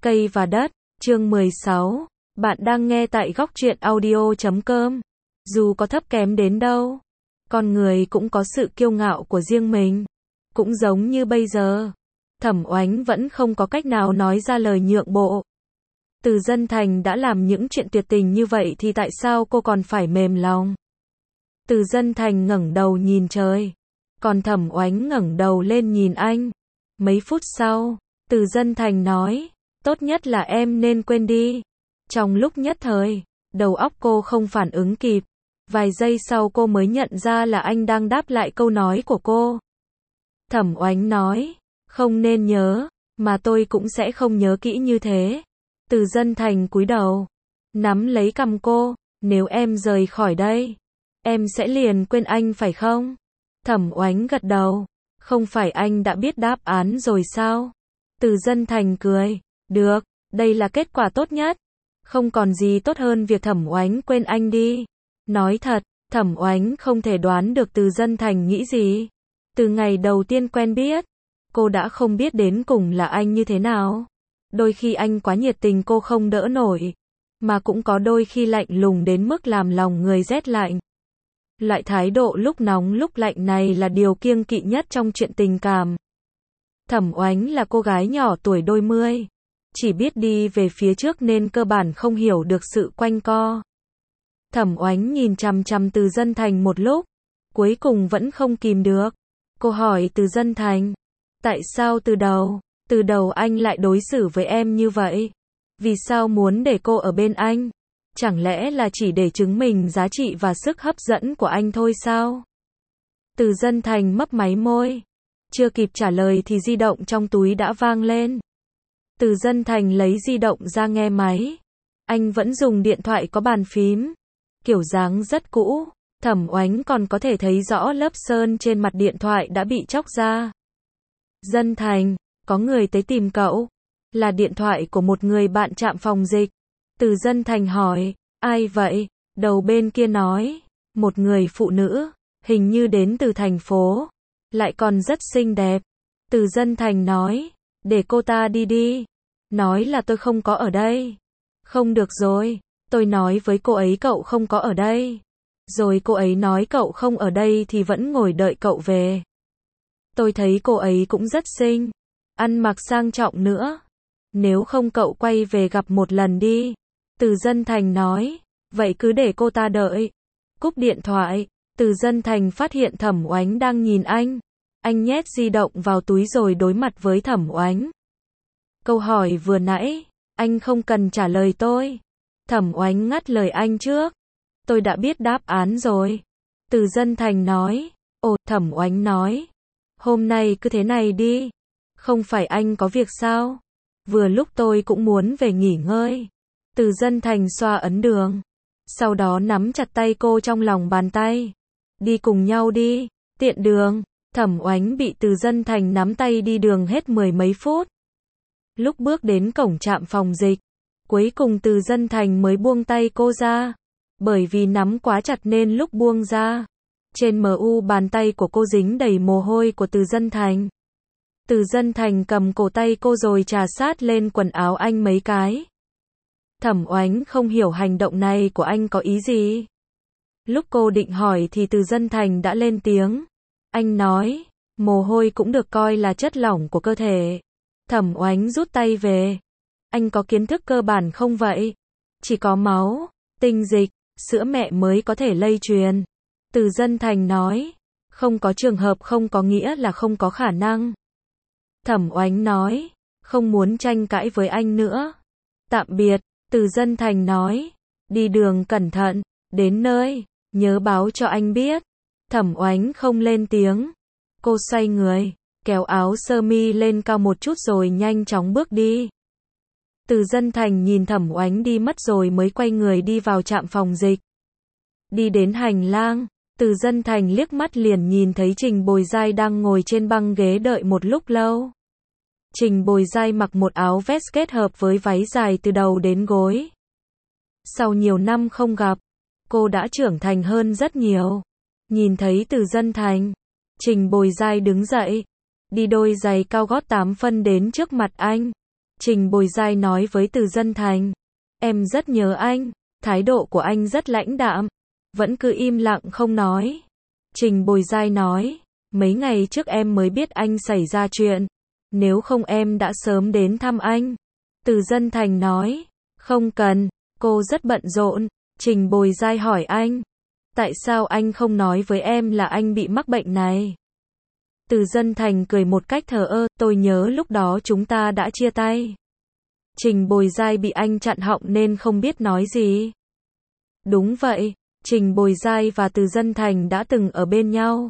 Cây và đất, chương 16. Bạn đang nghe tại góc truyện audio.com. Dù có thấp kém đến đâu, con người cũng có sự kiêu ngạo của riêng mình. Cũng giống như bây giờ, Thẩm Oánh vẫn không có cách nào nói ra lời nhượng bộ. Từ Dân Thành đã làm những chuyện tuyệt tình như vậy thì tại sao cô còn phải mềm lòng? Từ Dân Thành ngẩng đầu nhìn trời, còn Thẩm Oánh ngẩng đầu lên nhìn anh. Mấy phút sau, Từ Dân Thành nói, tốt nhất là em nên quên đi. Trong lúc nhất thời, đầu óc cô không phản ứng kịp. Vài giây sau cô mới nhận ra là anh đang đáp lại câu nói của cô. Thẩm Oánh nói, không nên nhớ, mà tôi cũng sẽ không nhớ kỹ như thế. Từ Dân Thành cúi đầu, nắm lấy cằm cô, nếu em rời khỏi đây, em sẽ liền quên anh phải không? Thẩm Oánh gật đầu, không phải anh đã biết đáp án rồi sao? Từ Dân Thành cười, được, đây là kết quả tốt nhất. Không còn gì tốt hơn việc Thẩm Oánh quên anh đi. Nói thật, Thẩm Oánh không thể đoán được Từ Dân Thành nghĩ gì. Từ ngày đầu tiên quen biết, cô đã không biết đến cùng là anh như thế nào. Đôi khi anh quá nhiệt tình cô không đỡ nổi, mà cũng có đôi khi lạnh lùng đến mức làm lòng người rét lạnh. Loại thái độ lúc nóng lúc lạnh này là điều kiêng kỵ nhất trong chuyện tình cảm. Thẩm Oánh là cô gái nhỏ tuổi đôi mươi, chỉ biết đi về phía trước nên cơ bản không hiểu được sự quanh co. Thẩm Oánh nhìn chằm chằm Từ Dân Thành một lúc, cuối cùng vẫn không kìm được. Cô hỏi Từ Dân Thành, tại sao từ đầu anh lại đối xử với em như vậy? Vì sao muốn để cô ở bên anh? Chẳng lẽ là chỉ để chứng minh giá trị và sức hấp dẫn của anh thôi sao? Từ Dân Thành mấp máy môi. Chưa kịp trả lời thì di động trong túi đã vang lên. Từ Dân Thành lấy di động ra nghe máy. Anh vẫn dùng điện thoại có bàn phím. Kiểu dáng rất cũ. Thẩm Oánh còn có thể thấy rõ lớp sơn trên mặt điện thoại đã bị chóc ra. Dân Thành, có người tới tìm cậu. Là điện thoại của một người bạn trạm phòng dịch. Từ Dân Thành hỏi, ai vậy? Đầu bên kia nói, một người phụ nữ, hình như đến từ thành phố, lại còn rất xinh đẹp. Từ Dân Thành nói, để cô ta đi đi. Nói là tôi không có ở đây. Không được rồi, tôi nói với cô ấy cậu không có ở đây. Rồi cô ấy nói cậu không ở đây thì vẫn ngồi đợi cậu về. Tôi thấy cô ấy cũng rất xinh, ăn mặc sang trọng nữa. Nếu không cậu quay về gặp một lần đi. Từ Dân Thành nói, vậy cứ để cô ta đợi. Cúp điện thoại, Từ Dân Thành phát hiện Thẩm Oánh đang nhìn anh. Anh nhét di động vào túi rồi đối mặt với Thẩm Oánh. Câu hỏi vừa nãy, anh không cần trả lời tôi. Thẩm Oánh ngắt lời anh trước. Tôi đã biết đáp án rồi. Từ Dân Thành nói. Ồ, Thẩm Oánh nói. Hôm nay cứ thế này đi. Không phải anh có việc sao? Vừa lúc tôi cũng muốn về nghỉ ngơi. Từ Dân Thành xoa ấn đường. Sau đó nắm chặt tay cô trong lòng bàn tay. Đi cùng nhau đi. Tiện đường. Thẩm Oánh bị Từ Dân Thành nắm tay đi đường hết mười mấy phút. Lúc bước đến cổng trạm phòng dịch, cuối cùng Từ Dân Thành mới buông tay cô ra. Bởi vì nắm quá chặt nên lúc buông ra, trên bàn tay của cô dính đầy mồ hôi của Từ Dân Thành. Từ Dân Thành cầm cổ tay cô rồi chà sát lên quần áo anh mấy cái. Thẩm Oánh không hiểu hành động này của anh có ý gì. Lúc cô định hỏi thì Từ Dân Thành đã lên tiếng. Anh nói, mồ hôi cũng được coi là chất lỏng của cơ thể. Thẩm Oánh rút tay về. Anh có kiến thức cơ bản không vậy? Chỉ có máu, tinh dịch, sữa mẹ mới có thể lây truyền. Từ Dân Thành nói, không có trường hợp không có nghĩa là không có khả năng. Thẩm Oánh nói, không muốn tranh cãi với anh nữa. Tạm biệt, Từ Dân Thành nói, đi đường cẩn thận, đến nơi, nhớ báo cho anh biết. Thẩm Oánh không lên tiếng. Cô xoay người, kéo áo sơ mi lên cao một chút rồi nhanh chóng bước đi. Từ Dân Thành nhìn Thẩm Oánh đi mất rồi mới quay người đi vào trạm phòng dịch. Đi đến hành lang, Từ Dân Thành liếc mắt liền nhìn thấy Trình Bồi Giai đang ngồi trên băng ghế đợi một lúc lâu. Trình Bồi Giai mặc một áo vest kết hợp với váy dài từ đầu đến gối. Sau nhiều năm không gặp, cô đã trưởng thành hơn rất nhiều. Nhìn thấy Từ Dân Thành, Trình Bồi Giai đứng dậy, đi đôi giày cao gót 8 phân đến trước mặt anh. Trình Bồi Giai nói với Từ Dân Thành. Em rất nhớ anh. Thái độ của anh rất lãnh đạm. Vẫn cứ im lặng không nói. Trình Bồi Giai nói. Mấy ngày trước em mới biết anh xảy ra chuyện. Nếu không em đã sớm đến thăm anh. Từ Dân Thành nói. Không cần, cô rất bận rộn. Trình Bồi Giai hỏi anh. Tại sao anh không nói với em là anh bị mắc bệnh này? Từ Dân Thành cười một cách thờ ơ. Tôi nhớ lúc đó chúng ta đã chia tay. Trình Bồi Giai bị anh chặn họng nên không biết nói gì. Đúng vậy, Trình Bồi Giai và Từ Dân Thành đã từng ở bên nhau.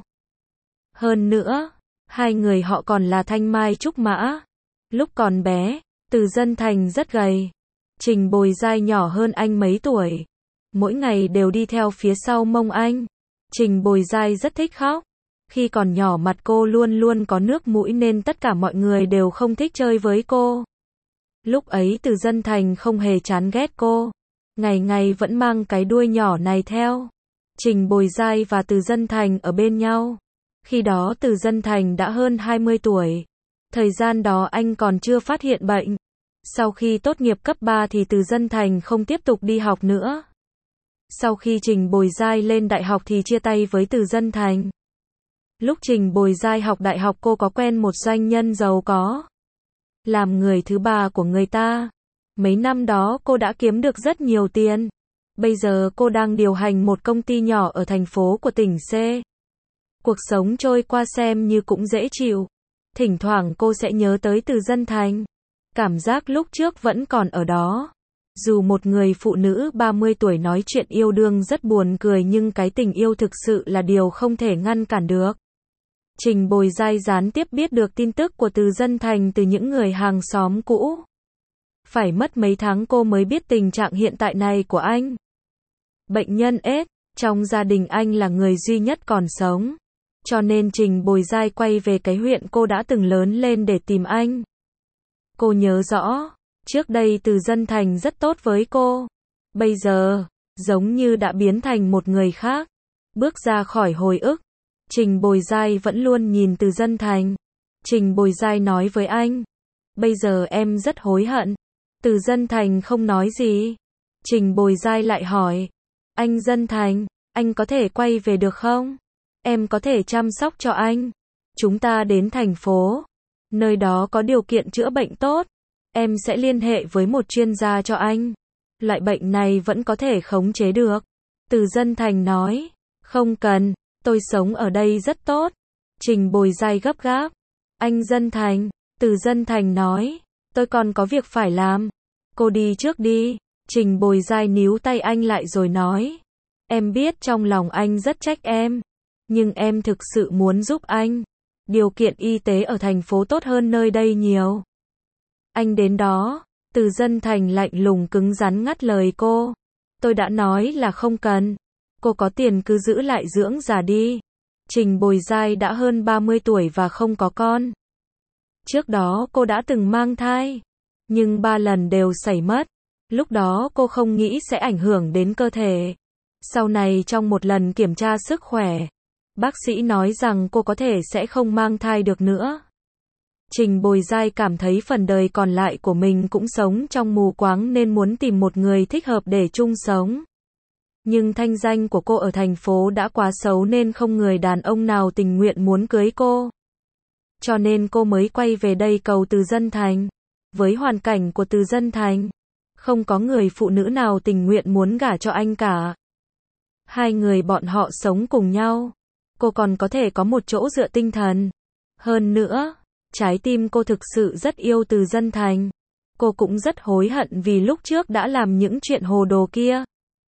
Hơn nữa, hai người họ còn là thanh mai trúc mã. Lúc còn bé, Từ Dân Thành rất gầy. Trình Bồi Giai nhỏ hơn anh mấy tuổi. Mỗi ngày đều đi theo phía sau mông anh. Trình Bồi Giai rất thích khóc. Khi còn nhỏ mặt cô luôn luôn có nước mũi nên tất cả mọi người đều không thích chơi với cô. Lúc ấy Từ Dân Thành không hề chán ghét cô. Ngày ngày vẫn mang cái đuôi nhỏ này theo. Trình Bồi Giai và Từ Dân Thành ở bên nhau. Khi đó Từ Dân Thành đã hơn 20 tuổi. Thời gian đó anh còn chưa phát hiện bệnh. Sau khi tốt nghiệp cấp 3 thì Từ Dân Thành không tiếp tục đi học nữa. Sau khi Trình Bồi Giai lên đại học thì chia tay với Từ Dân Thành. Lúc Trình Bồi Giai học đại học cô có quen một doanh nhân giàu có. Làm người thứ ba của người ta. Mấy năm đó cô đã kiếm được rất nhiều tiền. Bây giờ cô đang điều hành một công ty nhỏ ở thành phố của tỉnh C. Cuộc sống trôi qua xem như cũng dễ chịu. Thỉnh thoảng cô sẽ nhớ tới Từ Dân Thành. Cảm giác lúc trước vẫn còn ở đó. Dù một người phụ nữ 30 tuổi nói chuyện yêu đương rất buồn cười nhưng cái tình yêu thực sự là điều không thể ngăn cản được. Trình Bồi Giai gián tiếp biết được tin tức của Từ Dân Thành từ những người hàng xóm cũ. Phải mất mấy tháng cô mới biết tình trạng hiện tại này của anh. Bệnh nhân AIDS, trong gia đình anh là người duy nhất còn sống. Cho nên Trình Bồi Giai quay về cái huyện cô đã từng lớn lên để tìm anh. Cô nhớ rõ, trước đây Từ Dân Thành rất tốt với cô. Bây giờ, giống như đã biến thành một người khác. Bước ra khỏi hồi ức. Trình Bồi Giai vẫn luôn nhìn Từ Dân Thành. Trình Bồi Giai nói với anh. Bây giờ em rất hối hận. Từ Dân Thành không nói gì. Trình Bồi Giai lại hỏi. Anh Dân Thành, anh có thể quay về được không? Em có thể chăm sóc cho anh. Chúng ta đến thành phố. Nơi đó có điều kiện chữa bệnh tốt. Em sẽ liên hệ với một chuyên gia cho anh. Loại bệnh này vẫn có thể khống chế được. Từ Dân Thành nói. Không cần, tôi sống ở đây rất tốt. Trình Bồi Giai gấp gáp. Anh Dân Thành, Từ Dân Thành nói. Tôi còn có việc phải làm. Cô đi trước đi. Trình Bồi Giai níu tay anh lại rồi nói. Em biết trong lòng anh rất trách em. Nhưng em thực sự muốn giúp anh. Điều kiện y tế ở thành phố tốt hơn nơi đây nhiều. Anh đến đó. Từ Dân Thành lạnh lùng cứng rắn ngắt lời cô. Tôi đã nói là không cần. Cô có tiền cứ giữ lại dưỡng già đi. Trình Bồi Giai đã hơn 30 tuổi và không có con. Trước đó cô đã từng mang thai. Nhưng 3 lần đều xảy mất. Lúc đó cô không nghĩ sẽ ảnh hưởng đến cơ thể. Sau này trong một lần kiểm tra sức khỏe, bác sĩ nói rằng cô có thể sẽ không mang thai được nữa. Trình Bồi Giai cảm thấy phần đời còn lại của mình cũng sống trong mù quáng nên muốn tìm một người thích hợp để chung sống. Nhưng thanh danh của cô ở thành phố đã quá xấu nên không người đàn ông nào tình nguyện muốn cưới cô. Cho nên cô mới quay về đây cầu Từ Dân Thành. Với hoàn cảnh của Từ Dân Thành, không có người phụ nữ nào tình nguyện muốn gả cho anh cả. Hai người bọn họ sống cùng nhau. Cô còn có thể có một chỗ dựa tinh thần. Hơn nữa, trái tim cô thực sự rất yêu Từ Dân Thành. Cô cũng rất hối hận vì lúc trước đã làm những chuyện hồ đồ kia.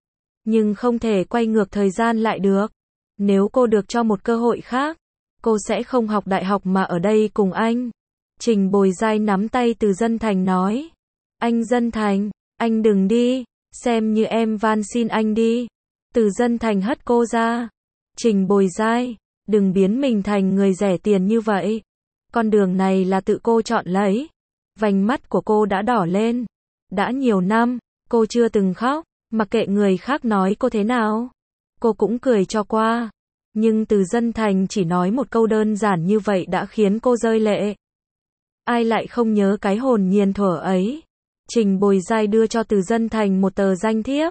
Nhưng không thể quay ngược thời gian lại được. Nếu cô được cho một cơ hội khác, cô sẽ không học đại học mà ở đây cùng anh. Trình Bồi Giai nắm tay Từ Dân Thành nói. Anh Dân Thành, anh đừng đi, xem như em van xin anh đi. Từ Dân Thành hất cô ra. Trình Bồi Giai, đừng biến mình thành người rẻ tiền như vậy. Con đường này là tự cô chọn lấy. Vành mắt của cô đã đỏ lên. Đã nhiều năm, cô chưa từng khóc, mặc kệ người khác nói cô thế nào. Cô cũng cười cho qua. Nhưng Từ Dân Thành chỉ nói một câu đơn giản như vậy đã khiến cô rơi lệ. Ai lại không nhớ cái hồn nhiên thuở ấy. Trình Bồi Giai đưa cho Từ Dân Thành một tờ danh thiếp.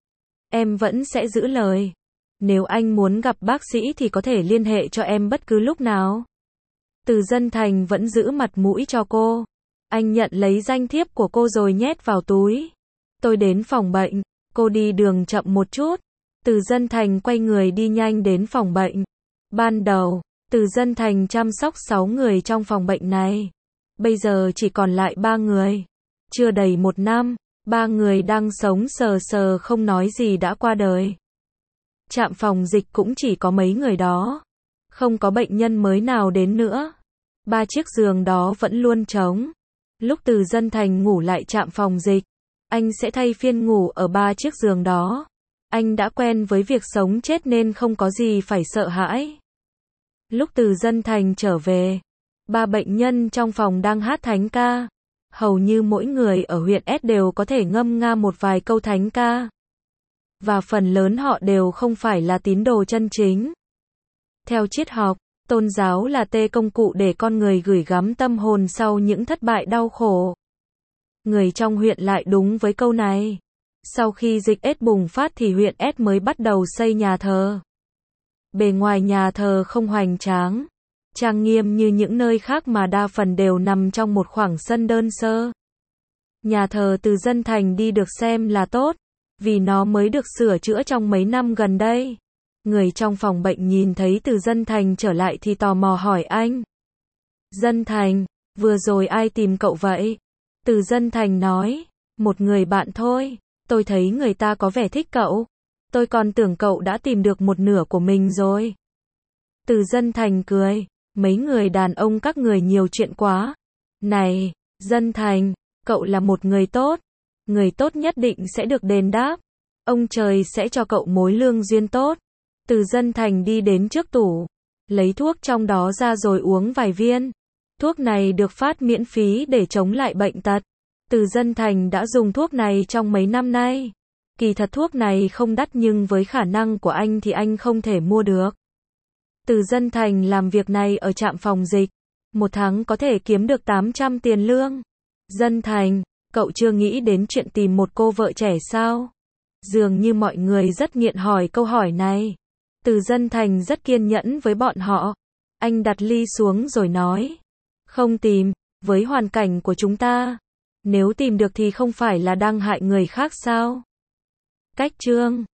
Em vẫn sẽ giữ lời. Nếu anh muốn gặp bác sĩ thì có thể liên hệ cho em bất cứ lúc nào. Từ Dân Thành vẫn giữ mặt mũi cho cô. Anh nhận lấy danh thiếp của cô rồi nhét vào túi. Tôi đến phòng bệnh. Cô đi đường chậm một chút. Từ Dân Thành quay người đi nhanh đến phòng bệnh. Ban đầu, Từ Dân Thành chăm sóc 6 người trong phòng bệnh này. Bây giờ chỉ còn lại 3 người. Chưa đầy 1 năm, 3 người đang sống sờ sờ không nói gì đã qua đời. Trạm phòng dịch cũng chỉ có mấy người đó. Không có bệnh nhân mới nào đến nữa. 3 chiếc giường đó vẫn luôn trống. Lúc Từ Dân Thành ngủ lại trạm phòng dịch, anh sẽ thay phiên ngủ ở 3 chiếc giường đó. Anh đã quen với việc sống chết nên không có gì phải sợ hãi. Lúc Từ Dân Thành trở về, 3 bệnh nhân trong phòng đang hát thánh ca. Hầu như mỗi người ở huyện S đều có thể ngâm nga một vài câu thánh ca. Và phần lớn họ đều không phải là tín đồ chân chính. Theo triết học, tôn giáo là công cụ để con người gửi gắm tâm hồn sau những thất bại đau khổ. Người trong huyện lại đúng với câu này. Sau khi dịch S bùng phát thì huyện S mới bắt đầu xây nhà thờ. Bề ngoài nhà thờ không hoành tráng, trang nghiêm như những nơi khác mà đa phần đều nằm trong một khoảng sân đơn sơ. Nhà thờ Từ Dân Thành đi được xem là tốt, vì nó mới được sửa chữa trong mấy năm gần đây. Người trong phòng bệnh nhìn thấy Từ Dân Thành trở lại thì tò mò hỏi anh. Dân Thành, vừa rồi ai tìm cậu vậy? Từ Dân Thành nói, một người bạn thôi, tôi thấy người ta có vẻ thích cậu. Tôi còn tưởng cậu đã tìm được một nửa của mình rồi. Từ Dân Thành cười, mấy người đàn ông các người nhiều chuyện quá. Này, Dân Thành, cậu là một người tốt. Người tốt nhất định sẽ được đền đáp. Ông trời sẽ cho cậu mối lương duyên tốt. Từ Dân Thành đi đến trước tủ, lấy thuốc trong đó ra rồi uống vài viên. Thuốc này được phát miễn phí để chống lại bệnh tật. Từ Dân Thành đã dùng thuốc này trong mấy năm nay. Kỳ thật thuốc này không đắt nhưng với khả năng của anh thì anh không thể mua được. Từ Dân Thành làm việc này ở trạm phòng dịch. Một tháng có thể kiếm được 800 tiền lương. Dân Thành, cậu chưa nghĩ đến chuyện tìm một cô vợ trẻ sao? Dường như mọi người rất nghiện hỏi câu hỏi này. Từ Dân Thành rất kiên nhẫn với bọn họ. Anh đặt ly xuống rồi nói. Không tìm, với hoàn cảnh của chúng ta. Nếu tìm được thì không phải là đang hại người khác sao? Cách chương